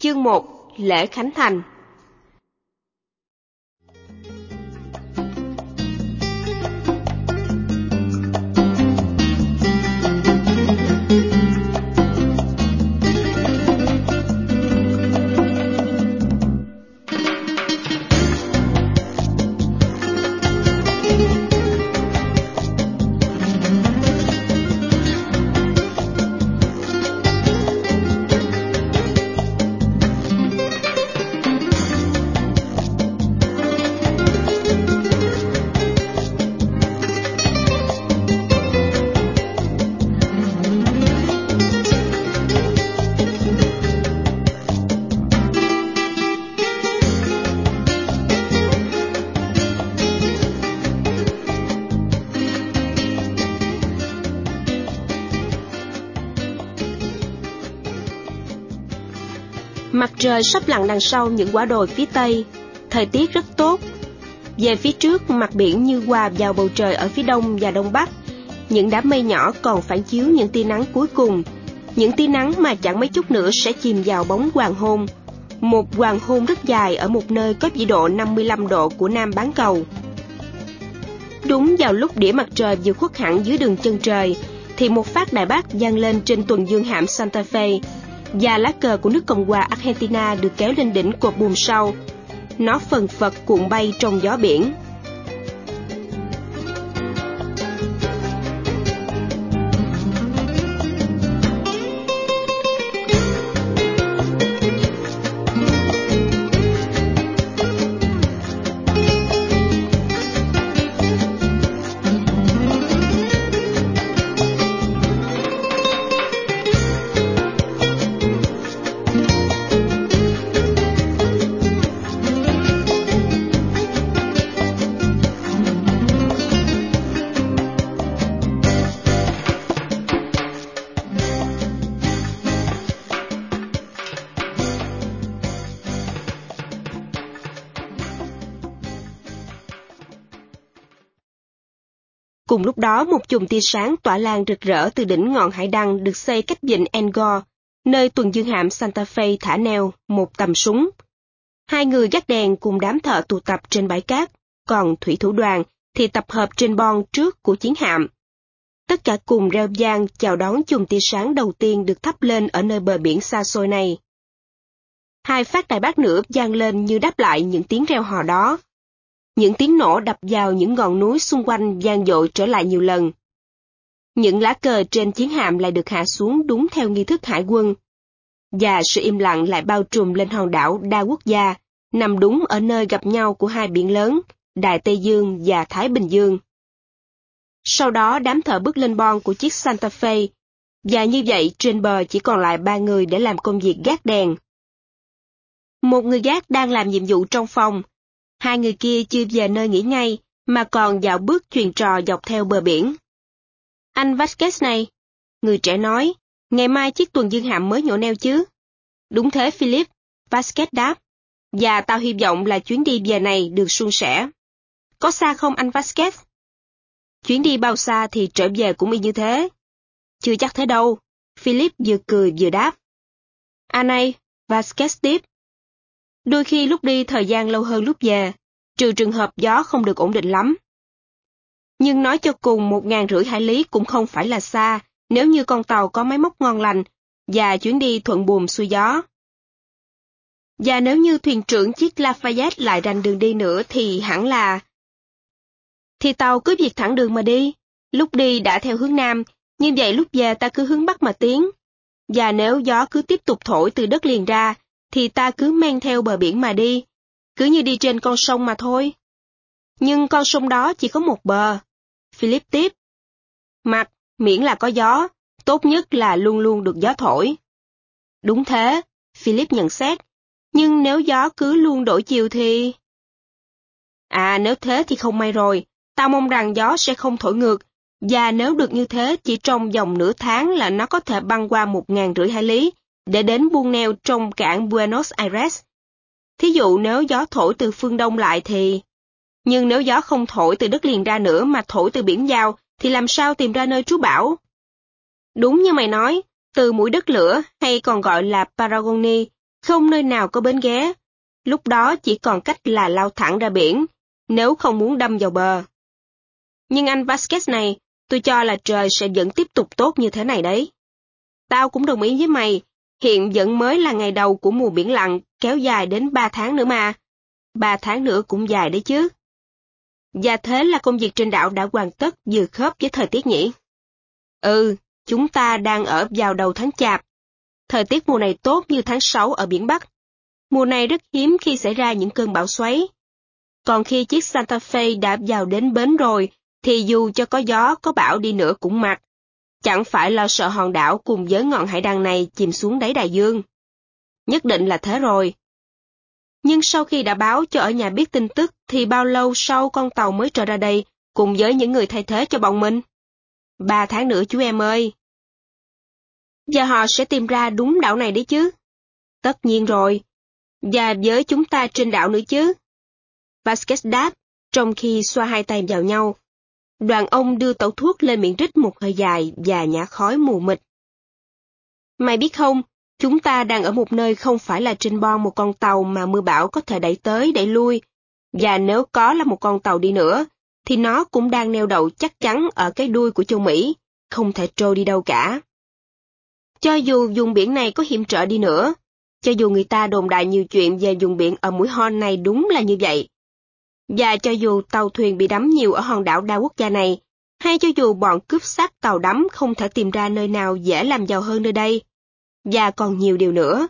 Chương 1. Lễ Khánh Thành. Mặt trời sắp lặn đằng sau những quả đồi phía tây, thời tiết rất tốt. Về phía trước, mặt biển như hòa vào bầu trời ở phía đông và đông bắc. Những đám mây nhỏ còn phản chiếu những tia nắng cuối cùng, những tia nắng mà chẳng mấy chút nữa sẽ chìm vào bóng hoàng hôn. Một hoàng hôn rất dài ở một nơi có vĩ độ 55 độ của Nam bán cầu. Đúng vào lúc đĩa mặt trời vừa khuất hẳn dưới đường chân trời, thì một phát đại bác vang lên trên tuần dương hạm Santa Fe, và lá cờ của nước Cộng hòa Argentina được kéo lên đỉnh cột buồm sau. Nó phần phật cuộn bay trong gió biển. Cùng lúc đó, một chùm tia sáng tỏa lan rực rỡ từ đỉnh ngọn hải đăng được xây cách vịnh Angkor, nơi tuần dương hạm Santa Fe thả neo một tầm súng. Hai người gác đèn cùng đám thợ tụ tập trên bãi cát, còn thủy thủ đoàn thì tập hợp trên bon trước của chiến hạm. Tất cả cùng reo vang chào đón chùm tia sáng đầu tiên được thắp lên ở nơi bờ biển xa xôi này. Hai phát đại bác nữa vang lên như đáp lại những tiếng reo hò đó. Những tiếng nổ đập vào những ngọn núi xung quanh vang dội trở lại nhiều lần. Những lá cờ trên chiến hạm lại được hạ xuống đúng theo nghi thức hải quân. Và sự im lặng lại bao trùm lên hòn đảo đa quốc gia, nằm đúng ở nơi gặp nhau của hai biển lớn, Đại Tây Dương và Thái Bình Dương. Sau đó đám thợ bước lên bon của chiếc Santa Fe, và như vậy trên bờ chỉ còn lại 3 người để làm công việc gác đèn. Một người gác đang làm nhiệm vụ trong phòng. Hai người kia chưa về nơi nghỉ ngay, mà còn dạo bước chuyền trò dọc theo bờ biển. Anh Vasquez này, người trẻ nói, ngày mai chiếc tuần dương hạm mới nhổ neo chứ? Đúng thế Philip, Vasquez đáp. Và tao hy vọng là chuyến đi về này được suôn sẻ. Có xa không anh Vasquez? Chuyến đi bao xa thì trở về cũng y như thế. Chưa chắc thế đâu, Philip vừa cười vừa đáp. À này, Vasquez tiếp. Đôi khi lúc đi thời gian lâu hơn lúc về, trừ trường hợp gió không được ổn định lắm. Nhưng nói cho cùng 1.500 hải lý cũng không phải là xa, nếu như con tàu có máy móc ngon lành, và chuyến đi thuận buồm xuôi gió. Và nếu như thuyền trưởng chiếc Lafayette lại rành đường đi nữa thì hẳn là... Thì tàu cứ việc thẳng đường mà đi, lúc đi đã theo hướng Nam, như vậy lúc về ta cứ hướng Bắc mà tiến. Và nếu gió cứ tiếp tục thổi từ đất liền ra, thì ta cứ men theo bờ biển mà đi, cứ như đi trên con sông mà thôi. Nhưng con sông đó chỉ có một bờ. Philip tiếp. Mặc, miễn là có gió, tốt nhất là luôn luôn được gió thổi. Đúng thế, Philip nhận xét. Nhưng nếu gió cứ luôn đổi chiều thì... À, nếu thế thì không may rồi. Tao mong rằng gió sẽ không thổi ngược, và nếu được như thế chỉ trong vòng nửa tháng là nó có thể băng qua 1.500 hải lý, để đến buông neo trong cảng Buenos Aires. Thí dụ nếu gió thổi từ phương Đông lại thì... Nhưng nếu gió không thổi từ đất liền ra nữa mà thổi từ biển vào, thì làm sao tìm ra nơi trú bão? Đúng như mày nói, từ mũi đất lửa hay còn gọi là Patagonia, Không nơi nào có bến ghé. Lúc đó chỉ còn cách là lao thẳng ra biển, nếu không muốn đâm vào bờ. Nhưng anh Vasquez này, tôi cho là trời sẽ vẫn tiếp tục tốt như thế này đấy. Tao cũng đồng ý với mày, hiện vẫn mới là ngày đầu của mùa biển lặng, kéo dài đến 3 tháng nữa mà. 3 tháng nữa cũng dài đấy chứ. Và thế là công việc trên đảo đã hoàn tất vừa khớp với thời tiết nhỉ? Ừ, chúng ta đang ở vào đầu tháng Chạp. Thời tiết mùa này tốt như tháng 6 ở biển Bắc. Mùa này rất hiếm khi xảy ra những cơn bão xoáy. Còn khi chiếc Santa Fe đã vào đến bến rồi, thì dù cho có gió, có bão đi nữa cũng mặc. Chẳng phải lo sợ hòn đảo cùng với ngọn hải đăng này chìm xuống đáy đại dương. Nhất định là thế rồi. Nhưng sau khi đã báo cho ở nhà biết tin tức, thì bao lâu sau con tàu mới trở ra đây, cùng với những người thay thế cho bọn mình? 3 tháng nữa chú em ơi. Và họ sẽ tìm ra đúng đảo này đấy chứ? Tất nhiên rồi. Và với chúng ta trên đảo nữa chứ? Vasquez đáp, trong khi xoa hai tay vào nhau. Đoàn ông đưa tẩu thuốc lên miệng rít một hơi dài và nhả khói mù mịt. Mày biết không, chúng ta đang ở một nơi không phải là trên bon một con tàu mà mưa bão có thể đẩy tới đẩy lui. Và nếu có là một con tàu đi nữa, thì nó cũng đang neo đậu chắc chắn ở cái đuôi của châu Mỹ, không thể trôi đi đâu cả. Cho dù vùng biển này có hiểm trở đi nữa, cho dù người ta đồn đại nhiều chuyện về vùng biển ở mũi Horn này đúng là như vậy, và cho dù tàu thuyền bị đắm nhiều ở hòn đảo đa quốc gia này, hay cho dù bọn cướp xác tàu đắm không thể tìm ra nơi nào dễ làm giàu hơn nơi đây, và còn nhiều điều nữa.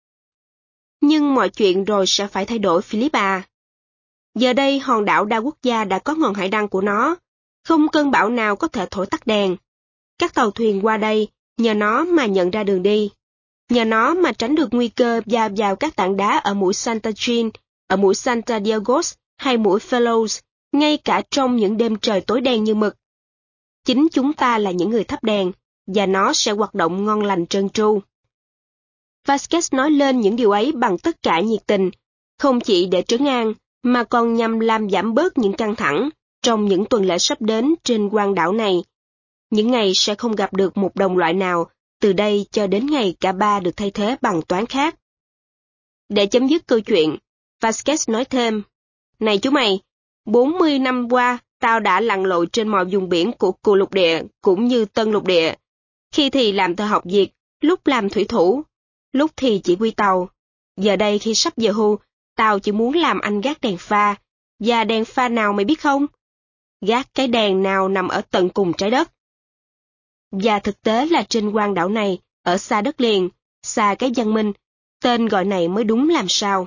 Nhưng mọi chuyện rồi sẽ phải thay đổi, Philip à. Giờ đây hòn đảo đa quốc gia đã có ngọn hải đăng của nó, không cơn bão nào có thể thổi tắt đèn. Các tàu thuyền qua đây, nhờ nó mà nhận ra đường đi, nhờ nó mà tránh được nguy cơ va vào các tảng đá ở mũi Santa Jean, ở mũi Santa Diegos hay mũi Fellows, ngay cả trong những đêm trời tối đen như mực. Chính chúng ta là những người thắp đèn, và nó sẽ hoạt động ngon lành trơn tru. Vasquez nói lên những điều ấy bằng tất cả nhiệt tình, không chỉ để trấn an, mà còn nhằm làm giảm bớt những căng thẳng trong những tuần lễ sắp đến trên quang đảo này. Những ngày sẽ không gặp được một đồng loại nào, từ đây cho đến ngày cả ba được thay thế bằng toán khác. Để chấm dứt câu chuyện, Vasquez nói thêm, này chú mày, 40 năm qua, tao đã lặn lội trên mọi vùng biển của Cù Lục Địa cũng như Tân Lục Địa. Khi thì làm thợ học việc, lúc làm thủy thủ, lúc thì chỉ huy tàu. Giờ đây khi sắp về hưu, tao chỉ muốn làm anh gác đèn pha. Và đèn pha nào mày biết không? Gác cái đèn nào nằm ở tận cùng trái đất. Và thực tế là trên quang đảo này, ở xa đất liền, xa cái văn minh, tên gọi này mới đúng làm sao.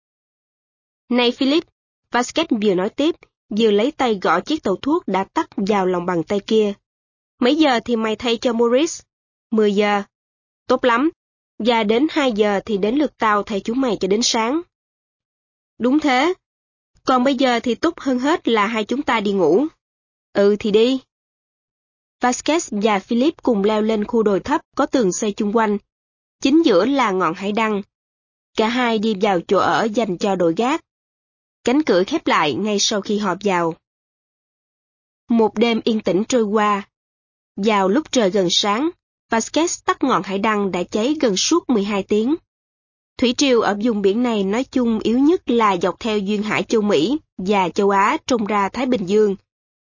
Này Philip, Vasquez vừa nói tiếp, vừa lấy tay gõ chiếc tàu thuốc đã tắt vào lòng bàn tay kia. Mấy giờ thì mày thay cho Maurice? 10 giờ. Tốt lắm. Và đến 2 giờ thì đến lượt tao thay chú mày cho đến sáng. Đúng thế. Còn bây giờ thì tốt hơn hết là hai chúng ta đi ngủ. Ừ thì đi. Vasquez và Philip cùng leo lên khu đồi thấp có tường xây chung quanh. Chính giữa là ngọn hải đăng. Cả hai đi vào chỗ ở dành cho đội gác. Cánh cửa khép lại ngay sau khi họ vào. Một đêm yên tĩnh trôi qua. Vào lúc trời gần sáng, Vasquez tắt ngọn hải đăng đã cháy gần suốt 12 tiếng. Thủy triều ở vùng biển này nói chung yếu nhất là dọc theo duyên hải châu Mỹ và châu Á trông ra Thái Bình Dương.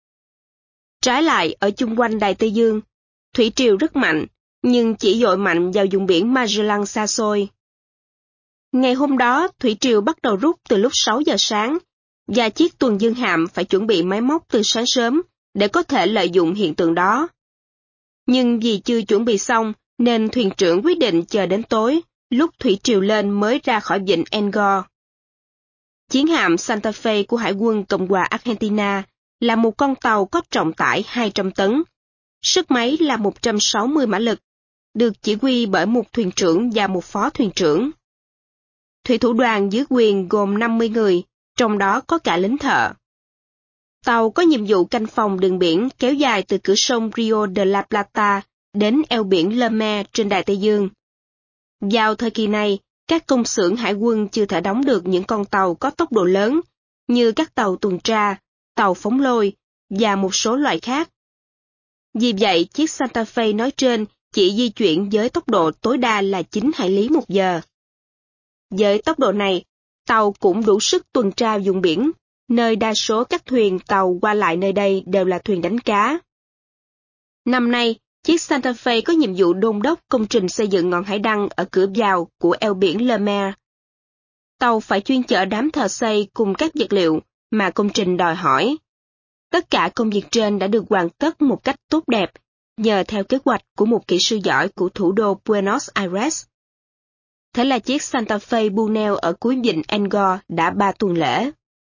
Trái lại, ở chung quanh Đại Tây Dương, thủy triều rất mạnh, nhưng chỉ dội mạnh vào vùng biển Magellan xa xôi. Ngày hôm đó, thủy triều bắt đầu rút từ lúc 6 giờ sáng, và chiếc tuần dương hạm phải chuẩn bị máy móc từ sáng sớm để có thể lợi dụng hiện tượng đó. Nhưng vì chưa chuẩn bị xong, nên thuyền trưởng quyết định chờ đến tối, lúc thủy triều lên mới ra khỏi vịnh Angkor. Chiến hạm Santa Fe của Hải quân Cộng hòa Argentina là một con tàu có trọng tải 200 tấn, sức máy là 160 mã lực, được chỉ huy bởi một thuyền trưởng và một phó thuyền trưởng. Thủy thủ đoàn dưới quyền gồm 50 người, trong đó có cả lính thợ. Tàu có nhiệm vụ canh phòng đường biển kéo dài từ cửa sông Rio de la Plata đến eo biển Le Maire trên Đại Tây Dương. Vào thời kỳ này, các công xưởng hải quân chưa thể đóng được những con tàu có tốc độ lớn, như các tàu tuần tra, tàu phóng lôi, và một số loại khác. Vì vậy, chiếc Santa Fe nói trên chỉ di chuyển với tốc độ tối đa là 9 hải lý một giờ. Với tốc độ này, tàu cũng đủ sức tuần tra vùng biển, nơi đa số các thuyền tàu qua lại nơi đây đều là thuyền đánh cá. Năm nay, chiếc Santa Fe có nhiệm vụ đôn đốc công trình xây dựng ngọn hải đăng ở cửa vào của eo biển Le Maire. Tàu phải chuyên chở đám thợ xây cùng các vật liệu mà công trình đòi hỏi. Tất cả công việc trên đã được hoàn tất một cách tốt đẹp, nhờ theo kế hoạch của một kỹ sư giỏi của thủ đô Buenos Aires. Thế là chiếc Santa Fe bu neo ở cuối vịnh Angkor đã 3 tuần lễ.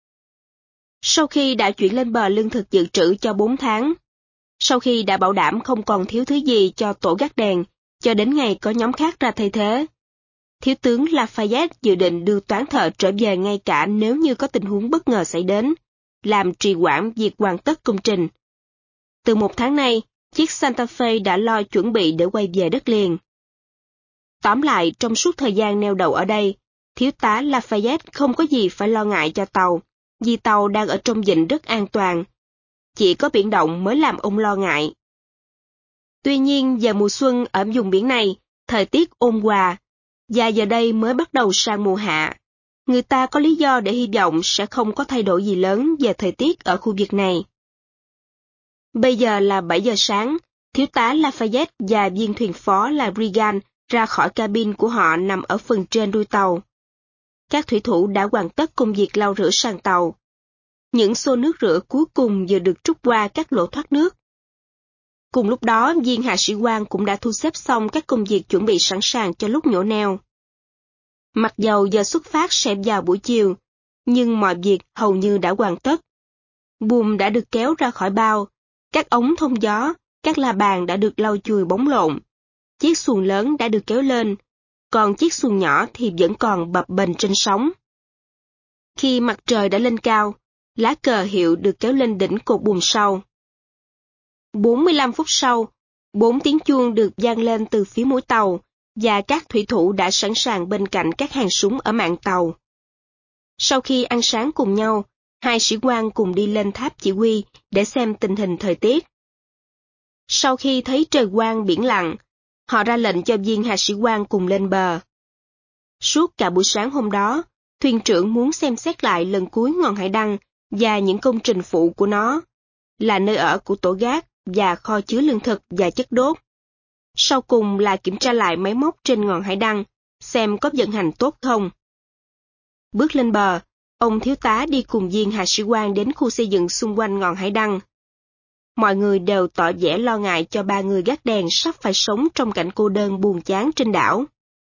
Sau khi đã chuyển lên bờ lương thực dự trữ cho 4 tháng, sau khi đã bảo đảm không còn thiếu thứ gì cho tổ gác đèn, cho đến ngày có nhóm khác ra thay thế, Thiếu tướng Lafayette dự định đưa toán thợ trở về ngay cả nếu như có tình huống bất ngờ xảy đến, làm trì hoãn việc hoàn tất công trình. Từ 1 tháng nay, chiếc Santa Fe đã lo chuẩn bị để quay về đất liền. Tóm lại, trong suốt thời gian neo đậu ở đây, thiếu tá Lafayette không có gì phải lo ngại cho tàu, vì tàu đang ở trong vịnh rất an toàn. Chỉ có biển động mới làm ông lo ngại. Tuy nhiên, vào mùa xuân ở vùng biển này, thời tiết ôn hòa, và giờ đây mới bắt đầu sang mùa hạ. Người ta có lý do để hy vọng sẽ không có thay đổi gì lớn về thời tiết ở khu vực này. Bây giờ là 7 giờ sáng, thiếu tá Lafayette và viên thuyền phó là Regan ra khỏi cabin của họ nằm ở phần trên đuôi tàu. Các thủy thủ đã hoàn tất công việc lau rửa sàn tàu. Những xô nước rửa cuối cùng vừa được trút qua các lỗ thoát nước. Cùng lúc đó, viên hạ sĩ quan cũng đã thu xếp xong các công việc chuẩn bị sẵn sàng cho lúc nhổ neo. Mặc dầu giờ xuất phát sẽ vào buổi chiều, nhưng mọi việc hầu như đã hoàn tất. Buồm đã được kéo ra khỏi bao, các ống thông gió, các la bàn đã được lau chùi bóng lộn. Chiếc xuồng lớn đã được kéo lên, còn chiếc xuồng nhỏ thì vẫn còn bập bềnh trên sóng. Khi mặt trời đã lên cao, lá cờ hiệu được kéo lên đỉnh cột buồm sau. 45 phút sau, 4 tiếng chuông được vang lên từ phía mũi tàu, và các thủy thủ đã sẵn sàng bên cạnh các hàng súng ở mạn tàu. Sau khi ăn sáng cùng nhau, 2 sĩ quan cùng đi lên tháp chỉ huy để xem tình hình thời tiết. Sau khi thấy trời quang biển lặng, họ ra lệnh cho viên hạ sĩ quan cùng lên bờ. Suốt cả buổi sáng hôm đó, thuyền trưởng muốn xem xét lại lần cuối ngọn hải đăng và những công trình phụ của nó, là nơi ở của tổ gác và kho chứa lương thực và chất đốt. Sau cùng là kiểm tra lại máy móc trên ngọn hải đăng, xem có vận hành tốt không. Bước lên bờ, ông thiếu tá đi cùng viên hạ sĩ quan đến khu xây dựng xung quanh ngọn hải đăng. Mọi người đều tỏ vẻ lo ngại cho 3 người gác đèn sắp phải sống trong cảnh cô đơn buồn chán trên đảo.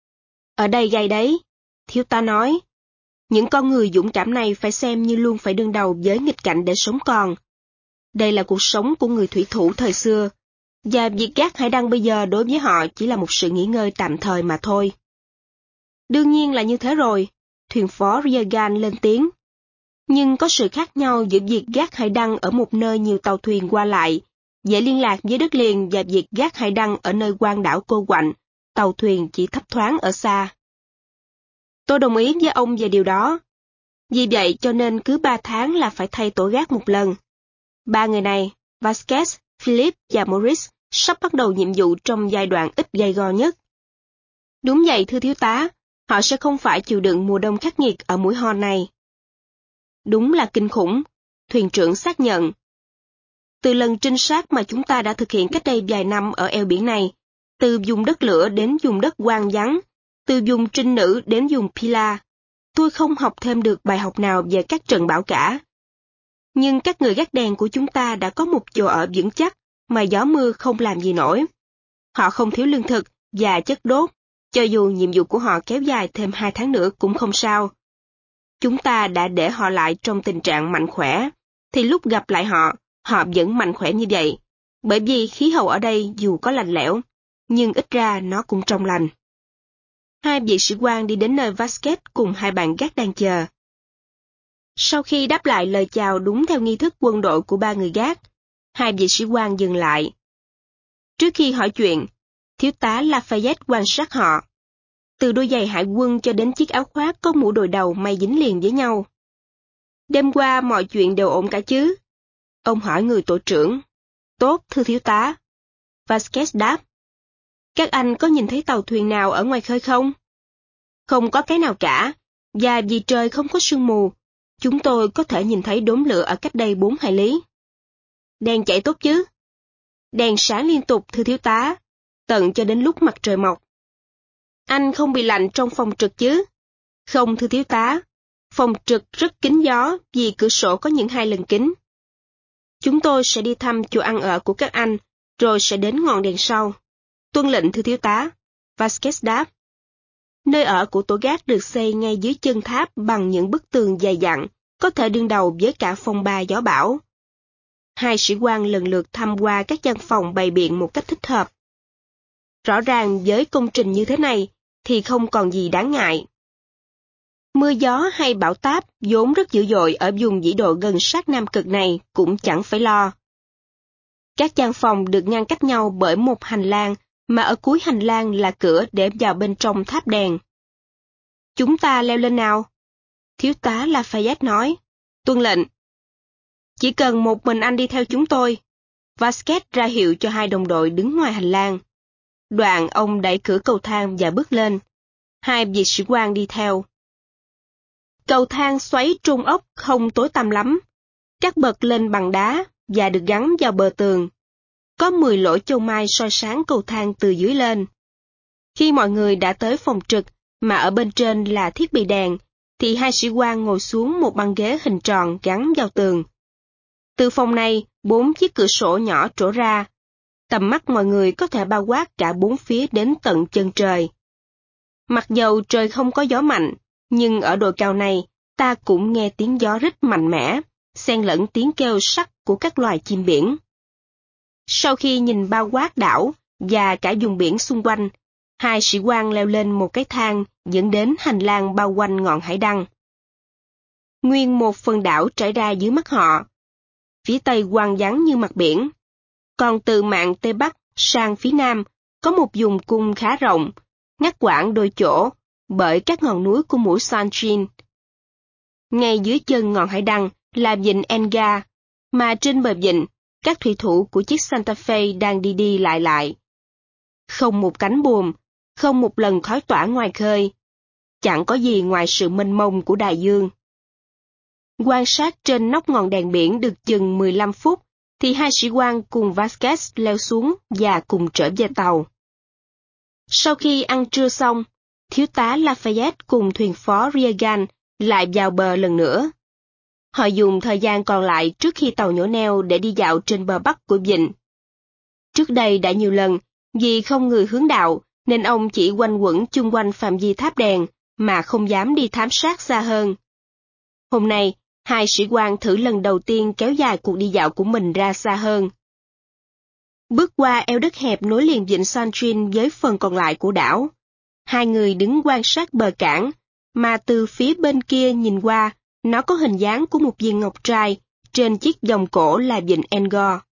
Ở đây gay đấy, thiếu tá nói. Những con người dũng cảm này phải xem như luôn phải đương đầu với nghịch cảnh để sống còn. Đây là cuộc sống của người thủy thủ thời xưa, và việc gác hải đăng bây giờ đối với họ chỉ là một sự nghỉ ngơi tạm thời mà thôi. Đương nhiên là như thế rồi, thuyền phó Regan lên tiếng. Nhưng có sự khác nhau giữa việc gác hải đăng ở một nơi nhiều tàu thuyền qua lại, dễ liên lạc với đất liền và việc gác hải đăng ở nơi quang đảo cô quạnh, tàu thuyền chỉ thấp thoáng ở xa. Tôi đồng ý với ông về điều đó. Vì vậy cho nên cứ 3 tháng là phải thay tổ gác một lần. 3 người này, Vasquez, Philip và Maurice, sắp bắt đầu nhiệm vụ trong giai đoạn ít gay go nhất. Đúng vậy thưa thiếu tá, họ sẽ không phải chịu đựng mùa đông khắc nghiệt ở mũi Horn này. Đúng là kinh khủng, thuyền trưởng xác nhận. Từ lần trinh sát mà chúng ta đã thực hiện cách đây vài năm ở eo biển này, từ vùng đất lửa đến vùng đất hoang vắng, từ vùng trinh nữ đến vùng Pila, tôi không học thêm được bài học nào về các trận bão cả. Nhưng các người gác đèn của chúng ta đã có một chỗ ở vững chắc mà gió mưa không làm gì nổi. Họ không thiếu lương thực và chất đốt, cho dù nhiệm vụ của họ kéo dài thêm 2 tháng nữa cũng không sao. Chúng ta đã để họ lại trong tình trạng mạnh khỏe, thì lúc gặp lại họ, họ vẫn mạnh khỏe như vậy. Bởi vì khí hậu ở đây dù có lạnh lẽo, nhưng ít ra nó cũng trong lành. 2 vị sĩ quan đi đến nơi Vasquez cùng 2 bạn gác đang chờ. Sau khi đáp lại lời chào đúng theo nghi thức quân đội của 3 người gác, 2 vị sĩ quan dừng lại. Trước khi hỏi chuyện, thiếu tá Lafayette quan sát họ. Từ đôi giày hải quân cho đến chiếc áo khoác có mũ đội đầu may dính liền với nhau. Đêm qua mọi chuyện đều ổn cả chứ? Ông hỏi người tổ trưởng. Tốt, thưa thiếu tá. Vasquez đáp. Các anh có nhìn thấy tàu thuyền nào ở ngoài khơi không? Không có cái nào cả, và vì trời không có sương mù, chúng tôi có thể nhìn thấy đốm lửa ở cách đây 4 hải lý. Đèn chạy tốt chứ? Đèn sáng liên tục, thưa thiếu tá, tận cho đến lúc mặt trời mọc. Anh không bị lạnh trong phòng trực chứ? Không, thưa thiếu tá. Phòng trực rất kín gió vì cửa sổ có những 2 lần kính. Chúng tôi sẽ đi thăm chỗ ăn ở của các anh, rồi sẽ đến ngọn đèn sau. Tuân lệnh, thưa thiếu tá. Vasquez đáp. Nơi ở của tổ gác được xây ngay dưới chân tháp bằng những bức tường dày dặn, có thể đương đầu với cả phong ba gió bão. 2 sĩ quan lần lượt thăm qua các gian phòng bày biện một cách thích hợp. Rõ ràng với công trình như thế này thì không còn gì đáng ngại. Mưa gió hay bão táp vốn rất dữ dội ở vùng vĩ độ gần sát Nam Cực này cũng chẳng phải lo. Các gian phòng được ngăn cách nhau bởi một hành lang, mà ở cuối hành lang là cửa để vào bên trong tháp đèn. Chúng ta leo lên nào? Thiếu tá Lafayette nói. Tuân lệnh. Chỉ cần một mình anh đi theo chúng tôi. Vasquez ra hiệu cho 2 đồng đội đứng ngoài hành lang. Đoạn ông đẩy cửa cầu thang và bước lên. 2 vị sĩ quan đi theo. Cầu thang xoáy trung ốc không tối tăm lắm. Các bậc lên bằng đá và được gắn vào bờ tường. Có 10 lỗ châu mai soi sáng cầu thang từ dưới lên. Khi mọi người đã tới phòng trực, mà ở bên trên là thiết bị đèn, thì 2 sĩ quan ngồi xuống một băng ghế hình tròn gắn vào tường. Từ phòng này, 4 chiếc cửa sổ nhỏ trổ ra. Tầm mắt mọi người có thể bao quát cả 4 phía đến tận chân trời. Mặc dầu trời không có gió mạnh, nhưng ở độ cao này, ta cũng nghe tiếng gió rít mạnh mẽ, xen lẫn tiếng kêu sắc của các loài chim biển. Sau khi nhìn bao quát đảo và cả vùng biển xung quanh, 2 sĩ quan leo lên một cái thang dẫn đến hành lang bao quanh ngọn hải đăng. Nguyên một phần đảo trải ra dưới mắt họ. Phía tây hoang vắng như mặt biển. Còn từ mạn Tây Bắc sang phía nam có một vùng cung khá rộng, ngắt quãng đôi chỗ bởi các ngọn núi của mũi Saint-Jean. Ngay dưới chân ngọn hải đăng là vịnh Enga, mà trên bờ vịnh, các thủy thủ của chiếc Santa Fe đang đi đi lại lại. Không một cánh buồm, không một lần khói tỏa ngoài khơi. Chẳng có gì ngoài sự mênh mông của đại dương. Quan sát trên nóc ngọn đèn biển được chừng 15 phút, thì 2 sĩ quan cùng Vasquez leo xuống và cùng trở về tàu. Sau khi ăn trưa xong, thiếu tá Lafayette cùng thuyền phó Reagan lại vào bờ lần nữa. Họ dùng thời gian còn lại trước khi tàu nhổ neo để đi dạo trên bờ bắc của vịnh. Trước đây đã nhiều lần, vì không người hướng đạo, nên ông chỉ quanh quẩn chung quanh phạm vi tháp đèn, mà không dám đi thám sát xa hơn. Hôm nay, 2 sĩ quan thử lần đầu tiên kéo dài cuộc đi dạo của mình ra xa hơn. Bước qua eo đất hẹp nối liền vịnh Saint-Jean với phần còn lại của đảo. 2 người đứng quan sát bờ cảng, mà từ phía bên kia nhìn qua, nó có hình dáng của một viên ngọc trai, trên chiếc vòng cổ là vịnh Angkor.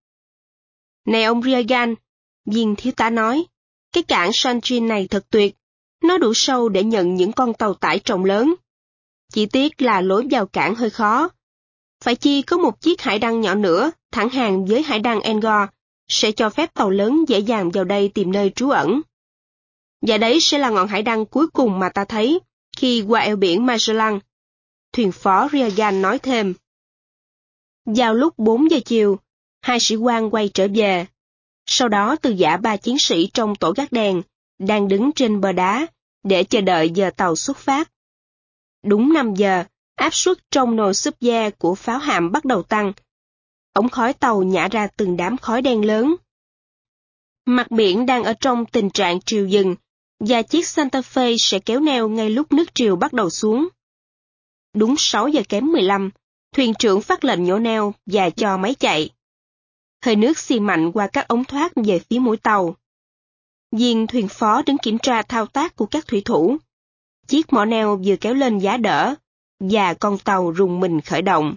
Này ông Reagan, viên thiếu tá nói, cái cảng Saint-Jean này thật tuyệt, nó đủ sâu để nhận những con tàu tải trọng lớn. Chỉ tiếc là lối vào cảng hơi khó. Phải chi có một chiếc hải đăng nhỏ nữa, thẳng hàng với hải đăng Angkor, sẽ cho phép tàu lớn dễ dàng vào đây tìm nơi trú ẩn. Và đấy sẽ là ngọn hải đăng cuối cùng mà ta thấy khi qua eo biển Magellan. Thuyền phó Reagan nói thêm. Vào lúc 4 giờ chiều, 2 sĩ quan quay trở về. Sau đó từ giã 3 chiến sĩ trong tổ gác đèn, đang đứng trên bờ đá, để chờ đợi giờ tàu xuất phát. Đúng 5 giờ, áp suất trong nồi súp da của pháo hạm bắt đầu tăng. Ống khói tàu nhả ra từng đám khói đen lớn. Mặt biển đang ở trong tình trạng triều dừng, và chiếc Santa Fe sẽ kéo neo ngay lúc nước triều bắt đầu xuống. Đúng 6 giờ kém 15, thuyền trưởng phát lệnh nhổ neo và cho máy chạy. Hơi nước xì mạnh qua các ống thoát về phía mũi tàu. Viên thuyền phó đứng kiểm tra thao tác của các thủy thủ. Chiếc mỏ neo vừa kéo lên giá đỡ, và con tàu rùng mình khởi động.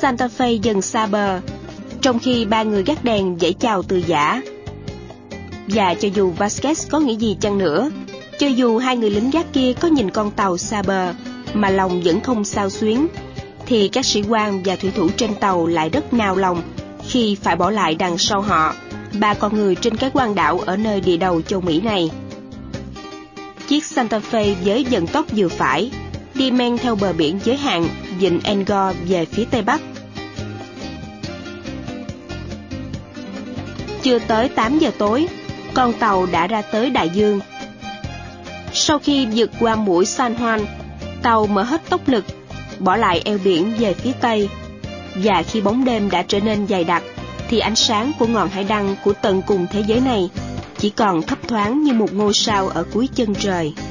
Santa Fe dần xa bờ, trong khi ba người gác đèn vẫy chào từ giã. Và cho dù Vasquez có nghĩ gì chăng nữa, cho dù hai người lính gác kia có nhìn con tàu xa bờ, mà lòng vẫn không xao xuyến, thì các sĩ quan và thủy thủ trên tàu lại rất nao lòng khi phải bỏ lại đằng sau họ ba con người trên cái quang đảo ở nơi địa đầu châu Mỹ này. Chiếc Santa Fe với vận tốc vừa phải, đi men theo bờ biển giới hạn vịnh Angor về phía tây bắc. Chưa tới 8 giờ tối, con tàu đã ra tới đại dương. Sau khi vượt qua mũi San Juan, tàu mở hết tốc lực, bỏ lại eo biển về phía tây. Và khi bóng đêm đã trở nên dày đặc, thì ánh sáng của ngọn hải đăng của tận cùng thế giới này chỉ còn thấp thoáng như một ngôi sao ở cuối chân trời.